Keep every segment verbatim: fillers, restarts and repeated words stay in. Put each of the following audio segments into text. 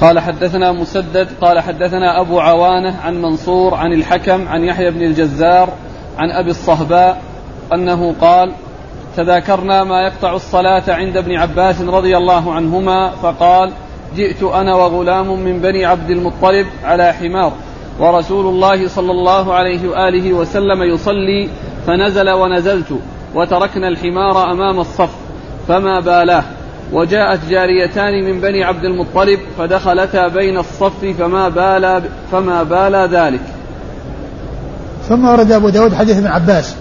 قال حدثنا مسدد قال حدثنا أبو عوانة عن منصور عن الحكم عن يحيى بن الجزار عن أبي الصهباء أنه قال تذاكرنا ما يقطع الصلاة عند ابن عباس رضي الله عنهما فقال جئت أنا وغلام من بني عبد المطلب على حمار ورسول الله صلى الله عليه وآله وسلم يصلي فنزل ونزلت وتركنا الحمار أمام الصف فما بالاه وجاءت جاريتان من بني عبد المطلب فدخلتا بين الصف فما بالا فما بالا ذلك. ثم ورد أبو داود حديث ابن عباس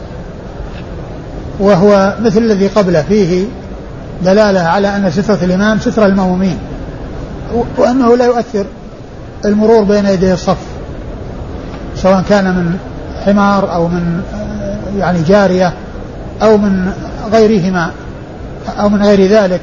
وهو مثل الذي قبله فيه دلالة على أن سترة الإمام سترة المأمومين وأنه لا يؤثر المرور بين يدي الصف سواء كان من حمار أو من يعني جارية أو من غيرهما أو من غير ذلك،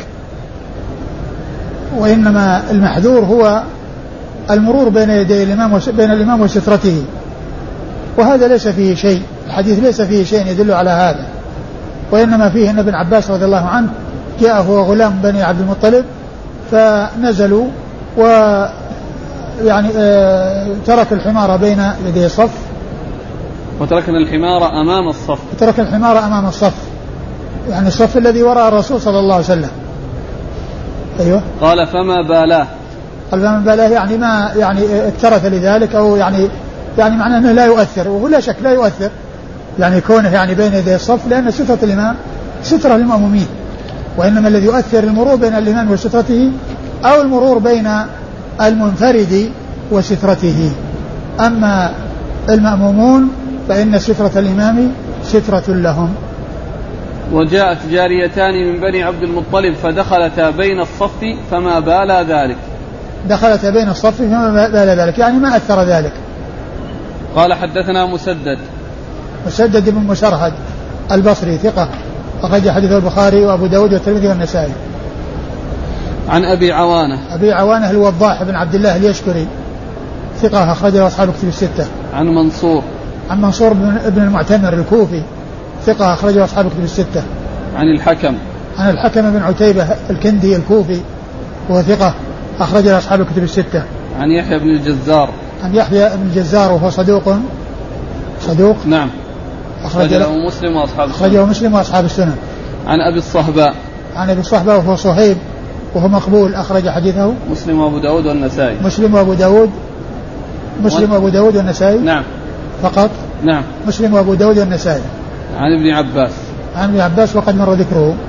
وإنما المحذور هو المرور بين يدي الإمام بين الإمام وسترته، وهذا ليس فيه شيء، الحديث ليس فيه شيء يدل على هذا، وإنما فيه أن ابن عباس رضي الله عنه جاء هو غلام بني عبد المطلب فنزلوا و يعني آه ترك الحمار بين يدي الصف وتركنا الحمار أمام الصف وترك الحمار أمام الصف يعني الصف الذي وراء الرسول صلى الله عليه وسلم. أيوة. قال فما بالاه قال فما بالاه يعني ما يعني اكترث لذلك أو يعني يعني معناه أنه لا يؤثر، وهو لا شك لا يؤثر يعني كونه يعني بين يدي الصف لأن سترة الإمام سترة للمأمومين، وإنما الذي يؤثر المرور بين الإمام وسترته أو المرور بين المنفرد وسترته. أما المأمومون فإن سترة الإمام سترة لهم. وجاءت جاريتان من بني عبد المطلب فدخلتا بين الصف فما بالا ذلك. دخلتا بين الصف فما بالا ذلك يعني ما أثر ذلك. قال حدثنا مسدد مسدد بن مسرهد البصري ثقة أخرج حديث البخاري وأبو داود والترمذي والنسائي. عن أبي عوانة أبي عوانة الوضاح بن عبد الله اليشكري ثقة أخرجه أصحاب الكتب الستة. عن منصور عن منصور بن المعتمر الكوفي ثقة أخرجه أصحاب الكتب الستة. عن الحكم عن الحكم بن عتيبة الكندي الكوفي وهو ثقة أخرجه أصحاب الكتب الستة. عن يحيى بن الجزار عن يحيى بن الجزار وهو صدوق صدوق نعم أخرجه مسلم وأصحاب السنن. أخرجه مسلم وأصحاب السنن. عن أبي الصهباء عن أبي الصهباء وهو صهيب وهو مقبول أخرج حديثه مسلم وأبو داود والنسائي. مسلم وأبو داود مسلم وأبو داود والنسائي نعم فقط نعم مسلم وأبو داود والنسائي. عن ابن عباس عن ابن عباس وقد مر ذكره.